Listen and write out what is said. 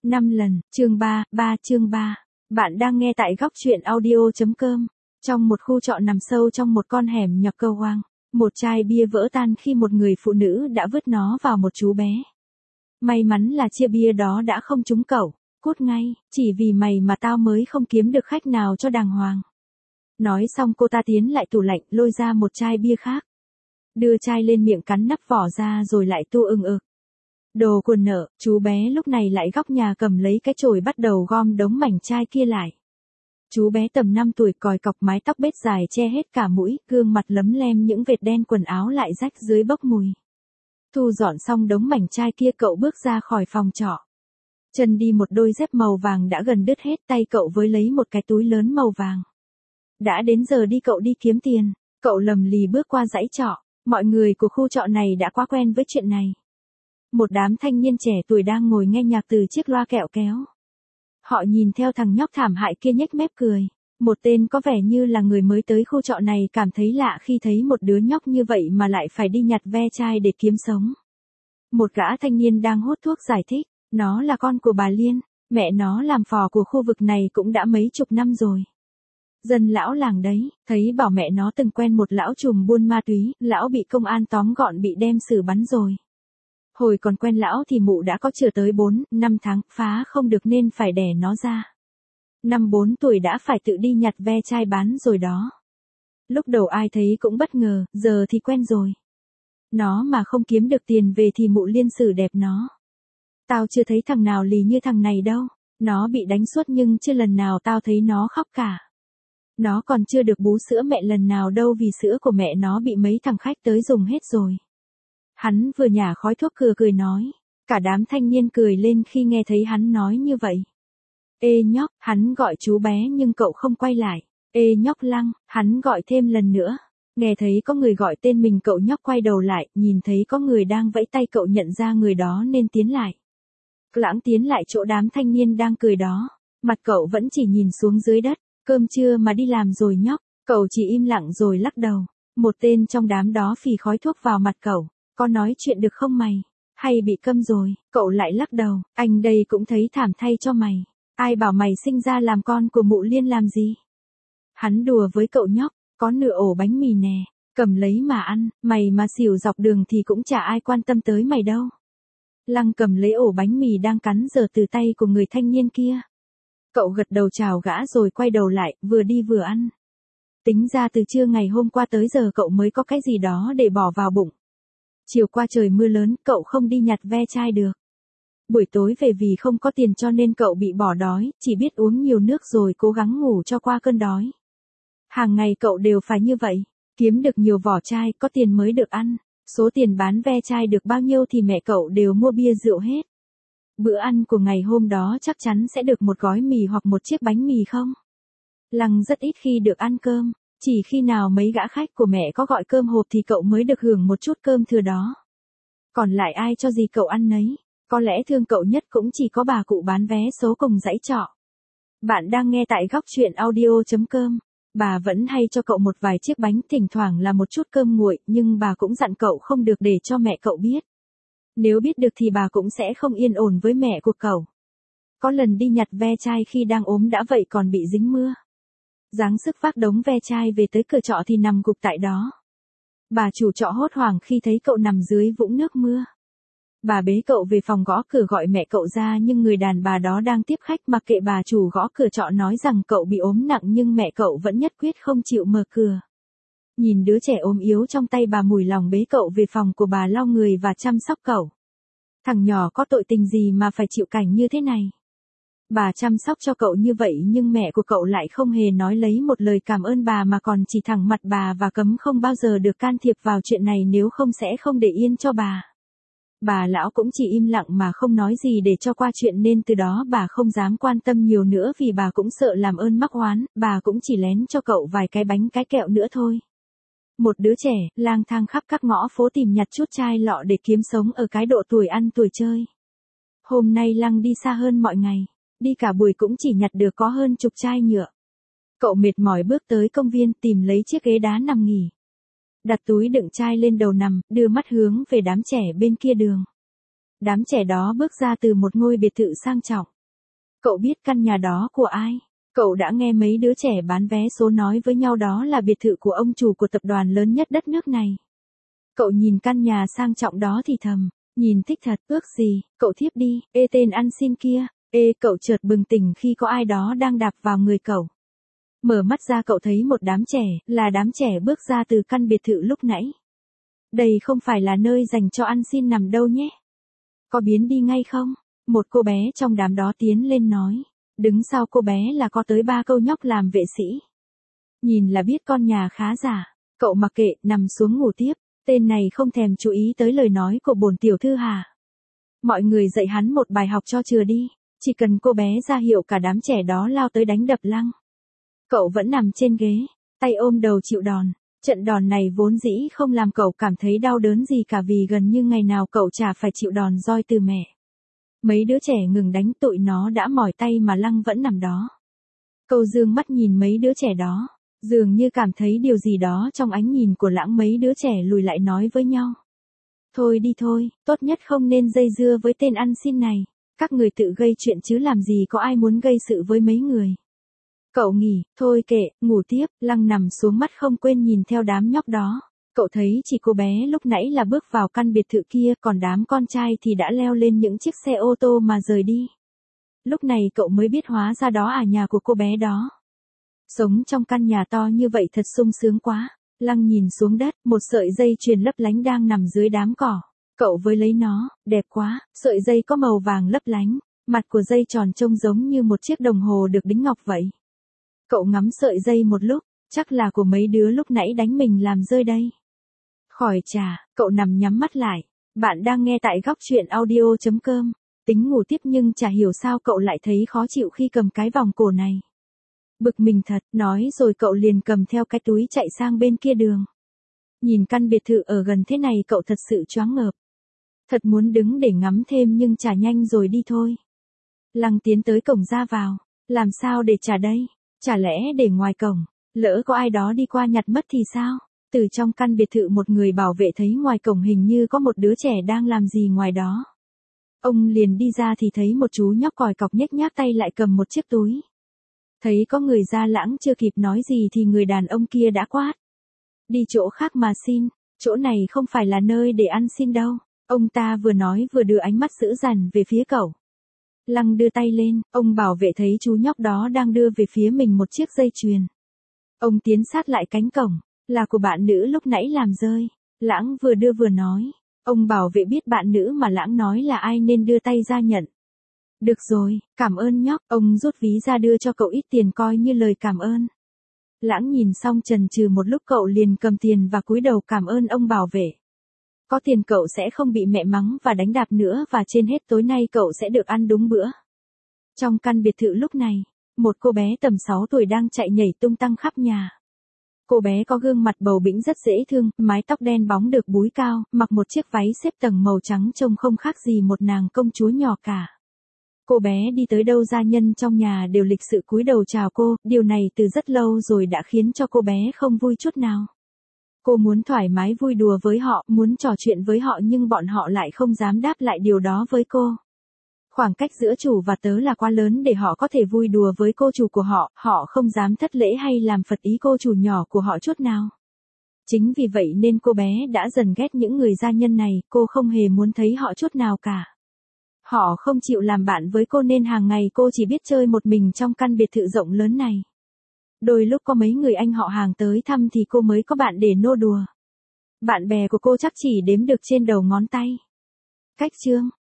5 lần, chương 3, chương 3. Bạn đang nghe tại góc truyện audio.com. Trong một khu trọ nằm sâu trong một con hẻm nhỏ cơ hoang, một chai bia vỡ tan khi một người phụ nữ đã vứt nó vào một chú bé. May mắn là chia bia đó đã không trúng cậu, cút ngay, chỉ vì mày mà tao mới không kiếm được khách nào cho đàng hoàng. Nói xong cô ta tiến lại tủ lạnh lôi ra một chai bia khác. Đưa chai lên miệng cắn nắp vỏ ra rồi lại tu ừng ực. Đồ quần nợ, chú bé lúc này lại góc nhà cầm lấy cái chổi bắt đầu gom đống mảnh chai kia lại. Chú bé tầm 5 tuổi còi cọc mái tóc bết dài che hết cả mũi, gương mặt lấm lem những vệt đen, quần áo lại rách dưới bốc mùi. Thu dọn xong đống mảnh chai kia cậu bước ra khỏi phòng trọ. Chân đi một đôi dép màu vàng đã gần đứt hết, tay cậu với lấy một cái túi lớn màu vàng. Đã đến giờ đi, cậu đi kiếm tiền. Cậu lầm lì bước qua dãy trọ, mọi người của khu trọ này đã quá quen với chuyện này. Một đám thanh niên trẻ tuổi đang ngồi nghe nhạc từ chiếc loa kẹo kéo. Họ nhìn theo thằng nhóc thảm hại kia nhếch mép cười. Một tên có vẻ như là người mới tới khu trọ này cảm thấy lạ khi thấy một đứa nhóc như vậy mà lại phải đi nhặt ve chai để kiếm sống. Một gã thanh niên đang hút thuốc giải thích, nó là con của bà Liên, mẹ nó làm phò của khu vực này cũng đã mấy chục năm rồi. Dân lão làng đấy, thấy bảo mẹ nó từng quen một lão trùm buôn ma túy, lão bị công an tóm gọn bị đem xử bắn rồi. Hồi còn quen lão thì mụ đã có chữa tới 4-5 tháng, phá không được nên phải đẻ nó ra. Năm 4 tuổi đã phải tự đi nhặt ve chai bán rồi đó. Lúc đầu ai thấy cũng bất ngờ, giờ thì quen rồi. Nó mà không kiếm được tiền về thì mụ Liên xử đẹp nó. Tao chưa thấy thằng nào lì như thằng này đâu. Nó bị đánh suốt nhưng chưa lần nào tao thấy nó khóc cả. Nó còn chưa được bú sữa mẹ lần nào đâu vì sữa của mẹ nó bị mấy thằng khách tới dùng hết rồi. Hắn vừa nhả khói thuốc cười nói. Cả đám thanh niên cười lên khi nghe thấy hắn nói như vậy. Ê nhóc, hắn gọi chú bé nhưng cậu không quay lại. Ê nhóc Lăng, hắn gọi thêm lần nữa. Nghe thấy có người gọi tên mình, cậu nhóc quay đầu lại, nhìn thấy có người đang vẫy tay, cậu nhận ra người đó nên tiến lại. Lãng tiến lại chỗ đám thanh niên đang cười đó. Mặt cậu vẫn chỉ nhìn xuống dưới đất. Cơm trưa mà đi làm rồi nhóc. Cậu chỉ im lặng rồi lắc đầu. Một tên trong đám đó phì khói thuốc vào mặt cậu. Có nói chuyện được không mày? Hay bị câm rồi? Cậu lại lắc đầu. Anh đây cũng thấy thảm thay cho mày. Ai bảo mày sinh ra làm con của mụ Liên làm gì? Hắn đùa với cậu nhóc. Có nửa ổ bánh mì nè. Cầm lấy mà ăn. Mày mà xỉu dọc đường thì cũng chả ai quan tâm tới mày đâu. Lăng cầm lấy ổ bánh mì đang cắn dở từ tay của người thanh niên kia. Cậu gật đầu chào gã rồi quay đầu lại, vừa đi vừa ăn. Tính ra từ trưa ngày hôm qua tới giờ cậu mới có cái gì đó để bỏ vào bụng. Chiều qua trời mưa lớn, cậu không đi nhặt ve chai được. Buổi tối về vì không có tiền cho nên cậu bị bỏ đói, chỉ biết uống nhiều nước rồi cố gắng ngủ cho qua cơn đói. Hàng ngày cậu đều phải như vậy, kiếm được nhiều vỏ chai, có tiền mới được ăn. Số tiền bán ve chai được bao nhiêu thì mẹ cậu đều mua bia rượu hết. Bữa ăn của ngày hôm đó chắc chắn sẽ được một gói mì hoặc một chiếc bánh mì không? Lăng rất ít khi được ăn cơm, chỉ khi nào mấy gã khách của mẹ có gọi cơm hộp thì cậu mới được hưởng một chút cơm thừa đó. Còn lại ai cho gì cậu ăn nấy, có lẽ thương cậu nhất cũng chỉ có bà cụ bán vé số cùng dãy trọ. Bạn đang nghe tại góc truyện audio.com. Bà vẫn hay cho cậu một vài chiếc bánh, thỉnh thoảng là một chút cơm nguội, nhưng bà cũng dặn cậu không được để cho mẹ cậu biết. Nếu biết được thì bà cũng sẽ không yên ổn với mẹ của cậu. Có lần đi nhặt ve chai khi đang ốm đã vậy còn bị dính mưa. Giáng sức vác đống ve chai về tới cửa trọ thì nằm gục tại đó. Bà chủ trọ hốt hoảng khi thấy cậu nằm dưới vũng nước mưa. Bà bế cậu về phòng gõ cửa gọi mẹ cậu ra nhưng người đàn bà đó đang tiếp khách, mặc kệ bà chủ gõ cửa trọ nói rằng cậu bị ốm nặng nhưng mẹ cậu vẫn nhất quyết không chịu mở cửa. Nhìn đứa trẻ ốm yếu trong tay, bà mùi lòng bế cậu về phòng của bà lau người và chăm sóc cậu. Thằng nhỏ có tội tình gì mà phải chịu cảnh như thế này. Bà chăm sóc cho cậu như vậy nhưng mẹ của cậu lại không hề nói lấy một lời cảm ơn bà mà còn chỉ thẳng mặt bà và cấm không bao giờ được can thiệp vào chuyện này, nếu không sẽ không để yên cho bà. Bà lão cũng chỉ im lặng mà không nói gì để cho qua chuyện nên từ đó bà không dám quan tâm nhiều nữa vì bà cũng sợ làm ơn mắc oán, bà cũng chỉ lén cho cậu vài cái bánh cái kẹo nữa thôi. Một đứa trẻ, lang thang khắp các ngõ phố tìm nhặt chút chai lọ để kiếm sống ở cái độ tuổi ăn tuổi chơi. Hôm nay Lăng đi xa hơn mọi ngày, đi cả buổi cũng chỉ nhặt được có hơn chục chai nhựa. Cậu mệt mỏi bước tới công viên tìm lấy chiếc ghế đá nằm nghỉ. Đặt túi đựng chai lên đầu nằm, đưa mắt hướng về đám trẻ bên kia đường. Đám trẻ đó bước ra từ một ngôi biệt thự sang trọng. Cậu biết căn nhà đó của ai? Cậu đã nghe mấy đứa trẻ bán vé số nói với nhau đó là biệt thự của ông chủ của tập đoàn lớn nhất đất nước này. Cậu nhìn căn nhà sang trọng đó thì thầm, nhìn thích thật, ước gì, cậu thiếp đi, tên ăn xin kia, cậu chợt bừng tỉnh khi có ai đó đang đạp vào người cậu. Mở mắt ra cậu thấy một đám trẻ, là đám trẻ bước ra từ căn biệt thự lúc nãy. Đây không phải là nơi dành cho ăn xin nằm đâu nhé. Có biến đi ngay không? Một cô bé trong đám đó tiến lên nói. Đứng sau cô bé là có tới 3 câu nhóc làm vệ sĩ. Nhìn là biết con nhà khá giả. Cậu mặc kệ, nằm xuống ngủ tiếp. Tên này không thèm chú ý tới lời nói của bổn tiểu thư hà. Mọi người dạy hắn một bài học cho chừa đi. Chỉ cần cô bé ra hiệu cả đám trẻ đó lao tới đánh đập Lăng. Cậu vẫn nằm trên ghế, tay ôm đầu chịu đòn. Trận đòn này vốn dĩ không làm cậu cảm thấy đau đớn gì cả vì gần như ngày nào cậu chả phải chịu đòn roi từ mẹ. Mấy đứa trẻ ngừng đánh tụi nó đã mỏi tay mà Lăng vẫn nằm đó. Cậu dương mắt nhìn mấy đứa trẻ đó, dường như cảm thấy điều gì đó trong ánh nhìn của Lãng. Mấy đứa trẻ lùi lại nói với nhau. Thôi đi thôi, tốt nhất không nên dây dưa với tên ăn xin này. Các người tự gây chuyện chứ làm gì có ai muốn gây sự với mấy người. Cậu nghỉ, thôi kệ, ngủ tiếp. Lăng nằm xuống mắt không quên nhìn theo đám nhóc đó. Cậu thấy chỉ cô bé lúc nãy là bước vào căn biệt thự kia, còn đám con trai thì đã leo lên những chiếc xe ô tô mà rời đi. Lúc này cậu mới biết hóa ra đó à nhà của cô bé đó. Sống trong căn nhà to như vậy thật sung sướng quá. Lăng nhìn xuống đất, một sợi dây chuyền lấp lánh đang nằm dưới đám cỏ. Cậu với lấy nó, đẹp quá, sợi dây có màu vàng lấp lánh. Mặt của dây tròn trông giống như một chiếc đồng hồ được đính ngọc vậy. Cậu ngắm sợi dây một lúc, chắc là của mấy đứa lúc nãy đánh mình làm rơi đây. Khỏi trà, cậu nằm nhắm mắt lại. Bạn đang nghe tại góc truyện audio.com. Tính ngủ tiếp nhưng chả hiểu sao cậu lại thấy khó chịu khi cầm cái vòng cổ này. Bực mình thật, nói rồi cậu liền cầm theo cái túi chạy sang bên kia đường. Nhìn căn biệt thự ở gần thế này cậu thật sự choáng ngợp. Thật muốn đứng để ngắm thêm nhưng chả nhanh rồi đi thôi. Lăng tiến tới cổng ra vào. Làm sao để trả đây? Chả lẽ để ngoài cổng, lỡ có ai đó đi qua nhặt mất thì sao? Từ trong căn biệt thự một người bảo vệ thấy ngoài cổng hình như có một đứa trẻ đang làm gì ngoài đó. Ông liền đi ra thì thấy một chú nhóc còi cọc nhếch nhác tay lại cầm một chiếc túi. Thấy có người ra, Lãng chưa kịp nói gì thì người đàn ông kia đã quát. Đi chỗ khác mà xin, chỗ này không phải là nơi để ăn xin đâu. Ông ta vừa nói vừa đưa ánh mắt dữ dằn về phía cậu. Lăng đưa tay lên, ông bảo vệ thấy chú nhóc đó đang đưa về phía mình một chiếc dây chuyền. Ông tiến sát lại cánh cổng, là của bạn nữ lúc nãy làm rơi. Lãng vừa đưa vừa nói. Ông bảo vệ biết bạn nữ mà Lãng nói là ai nên đưa tay ra nhận. Được rồi, cảm ơn nhóc. Ông rút ví ra đưa cho cậu ít tiền coi như lời cảm ơn. Lãng nhìn xong chần chừ một lúc cậu liền cầm tiền và cúi đầu cảm ơn ông bảo vệ. Có tiền cậu sẽ không bị mẹ mắng và đánh đạp nữa và trên hết tối nay cậu sẽ được ăn đúng bữa. Trong căn biệt thự lúc này, một cô bé tầm 6 tuổi đang chạy nhảy tung tăng khắp nhà. Cô bé có gương mặt bầu bĩnh rất dễ thương, mái tóc đen bóng được búi cao, mặc một chiếc váy xếp tầng màu trắng trông không khác gì một nàng công chúa nhỏ cả. Cô bé đi tới đâu gia nhân trong nhà đều lịch sự cúi đầu chào cô, điều này từ rất lâu rồi đã khiến cho cô bé không vui chút nào. Cô muốn thoải mái vui đùa với họ, muốn trò chuyện với họ nhưng bọn họ lại không dám đáp lại điều đó với cô. Khoảng cách giữa chủ và tớ là quá lớn để họ có thể vui đùa với cô chủ của họ, họ không dám thất lễ hay làm phật ý cô chủ nhỏ của họ chút nào. Chính vì vậy nên cô bé đã dần ghét những người gia nhân này, cô không hề muốn thấy họ chút nào cả. Họ không chịu làm bạn với cô nên hàng ngày cô chỉ biết chơi một mình trong căn biệt thự rộng lớn này. Đôi lúc có mấy người anh họ hàng tới thăm thì cô mới có bạn để nô đùa. Bạn bè của cô chắc chỉ đếm được trên đầu ngón tay. Cách chương